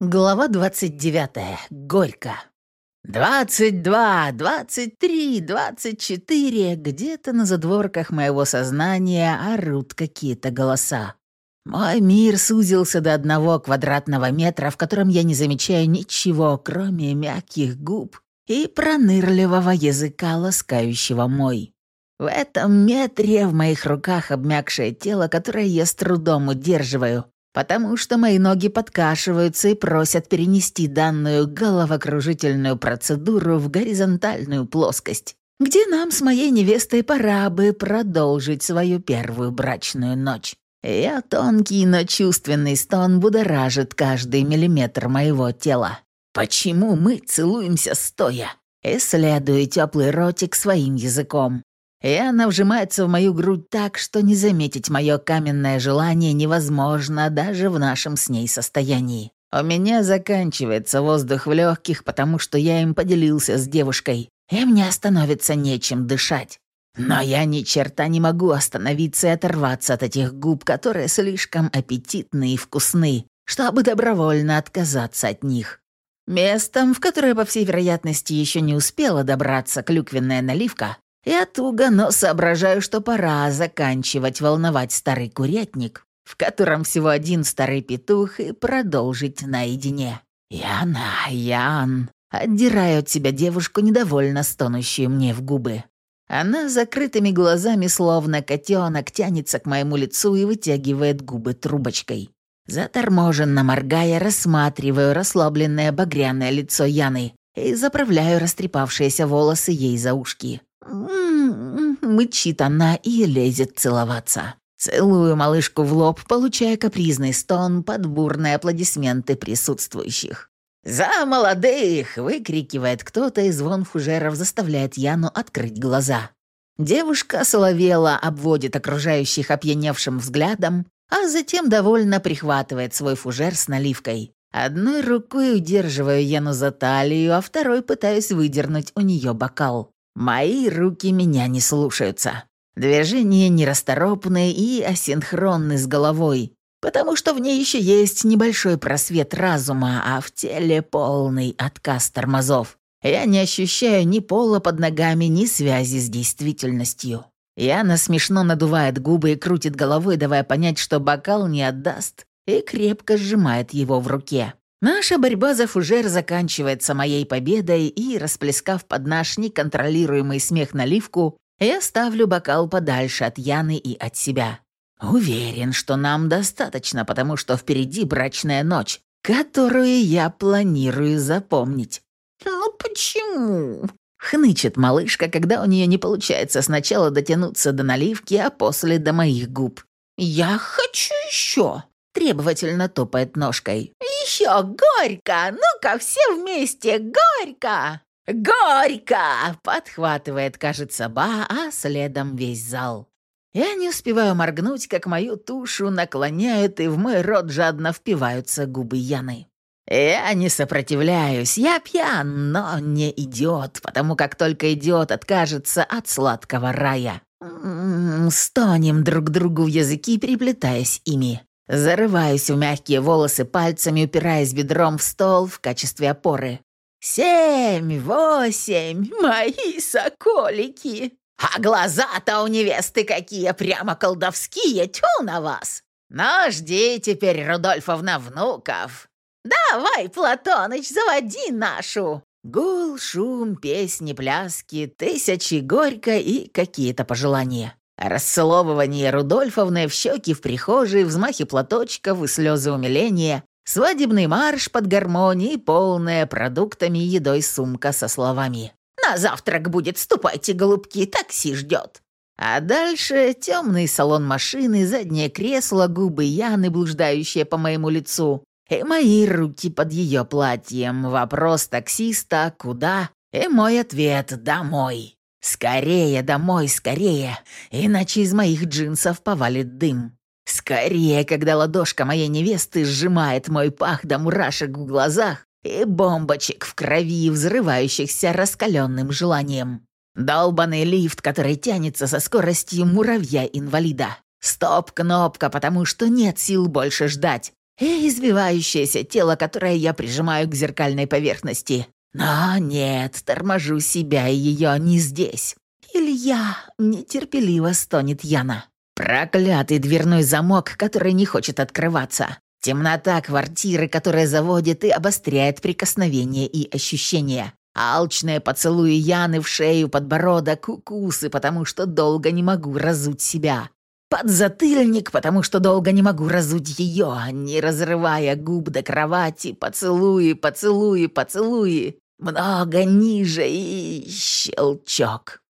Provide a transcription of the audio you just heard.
Глава 29. Горько. 22, 23, 24. Где-то на задворках моего сознания орут какие-то голоса. Мой мир сузился до 1 квадратного метра, в котором я не замечаю ничего, кроме мягких губ и пронырливого языка, ласкающего мой. В этом метре в моих руках обмякшее тело, которое я с трудом удерживаю, потому что мои ноги подкашиваются и просят перенести данную головокружительную процедуру в горизонтальную плоскость, где нам с моей невестой пора бы продолжить свою первую брачную ночь. Ее тонкий, но чувственный стон будоражит каждый миллиметр моего тела. Почему мы целуемся стоя? Исследую теплый ротик своим языком. И она вжимается в мою грудь так, что не заметить мое каменное желание невозможно даже в нашем с ней состоянии. У меня заканчивается воздух в легких, потому что я им поделился с девушкой, и мне становится нечем дышать. Но я ни черта не могу остановиться и оторваться от этих губ, которые слишком аппетитны и вкусны, чтобы добровольно отказаться от них. Местом, в которое, по всей вероятности, еще не успела добраться клюквенная наливка, я туго, но соображаю, что пора заканчивать волновать старый курятник, в котором всего один старый петух, и продолжить наедине. Ян, отдираю от себя девушку, недовольно стонущую мне в губы. Она с закрытыми глазами, словно котенок, тянется к моему лицу и вытягивает губы трубочкой. Заторможенно моргая, рассматриваю расслабленное багряное лицо Яны и заправляю растрепавшиеся волосы ей за ушки. Мычит она и лезет целоваться. Целую малышку в лоб, получая капризный стон под бурные аплодисменты присутствующих. «За молодых!» — выкрикивает кто-то, и звон фужеров заставляет Яну открыть глаза. Девушка соловела, обводит окружающих опьяневшим взглядом, а затем довольно прихватывает свой фужер с наливкой. Одной рукой удерживаю Яну за талию, а второй пытаюсь выдернуть у нее бокал. Мои руки меня не слушаются. Движения нерасторопные и асинхронны с головой, потому что в ней еще есть небольшой просвет разума, а в теле полный отказ тормозов. Я не ощущаю ни пола под ногами, ни связи с действительностью. Яна смешно надувает губы и крутит головой, давая понять, что бокал не отдаст, и крепко сжимает его в руке. Наша борьба за фужер заканчивается моей победой, и, расплескав под наш неконтролируемый смех наливку, я ставлю бокал подальше от Яны и от себя. Уверен, что нам достаточно, потому что впереди брачная ночь, которую я планирую запомнить. «Ну почему?» — хнычет малышка, когда у нее не получается сначала дотянуться до наливки, а после до моих губ. «Я хочу еще!» — требовательно топает ножкой. «Еще горько! Ну-ка, все вместе! Горько! Горько!» — подхватывает, кажется, Ба, а следом весь зал. Я не успеваю моргнуть, как мою тушу наклоняют, и в мой рот жадно впиваются губы Яны. Я не сопротивляюсь, я пьян, но не идиот, потому как только идиот откажется от сладкого рая. Стонем друг другу в языки, переплетаясь ими. Зарываюсь в мягкие волосы пальцами, упираясь бедром в стол в качестве опоры. 7, 8, мои соколики! А глаза-то у невесты какие, прямо колдовские, тьфу на вас! Но жди теперь, Рудольфовна, внуков. Давай, Платоныч, заводи нашу!» Гул, шум, песни, пляски, тысячи горько и какие-то пожелания. Расцеловывание Рудольфовны в щеки в прихожей, взмахи платочков и слезы умиления, свадебный марш под гармонии, полная продуктами и едой сумка со словами «На завтрак будет, ступайте, голубки, такси ждет». А дальше темный салон машины, заднее кресло, губы Яны, блуждающие по моему лицу, и мои руки под ее платьем. Вопрос таксиста «Куда?» и мой ответ «Домой». Скорее домой, скорее, иначе из моих джинсов повалит дым. Скорее, когда ладошка моей невесты сжимает мой пах до мурашек в глазах и бомбочек в крови, взрывающихся раскаленным желанием. Долбаный лифт, который тянется со скоростью муравья-инвалида. Стоп-кнопка, потому что нет сил больше ждать. и извивающееся тело, которое я прижимаю к зеркальной поверхности. Но нет, торможу себя и ее не здесь. «Илья!» — нетерпеливо стонет Яна. Проклятый дверной замок, который не хочет открываться. Темнота квартиры, которая заводит и обостряет прикосновения и ощущения. Алчные поцелуи Яны в шею, подбородок, укусы, потому что долго не могу разуть себя. Подзатыльник, потому что долго не могу разуть ее, не разрывая губ до кровати. Поцелуи, поцелуи, поцелуи. Много ниже и щелчок.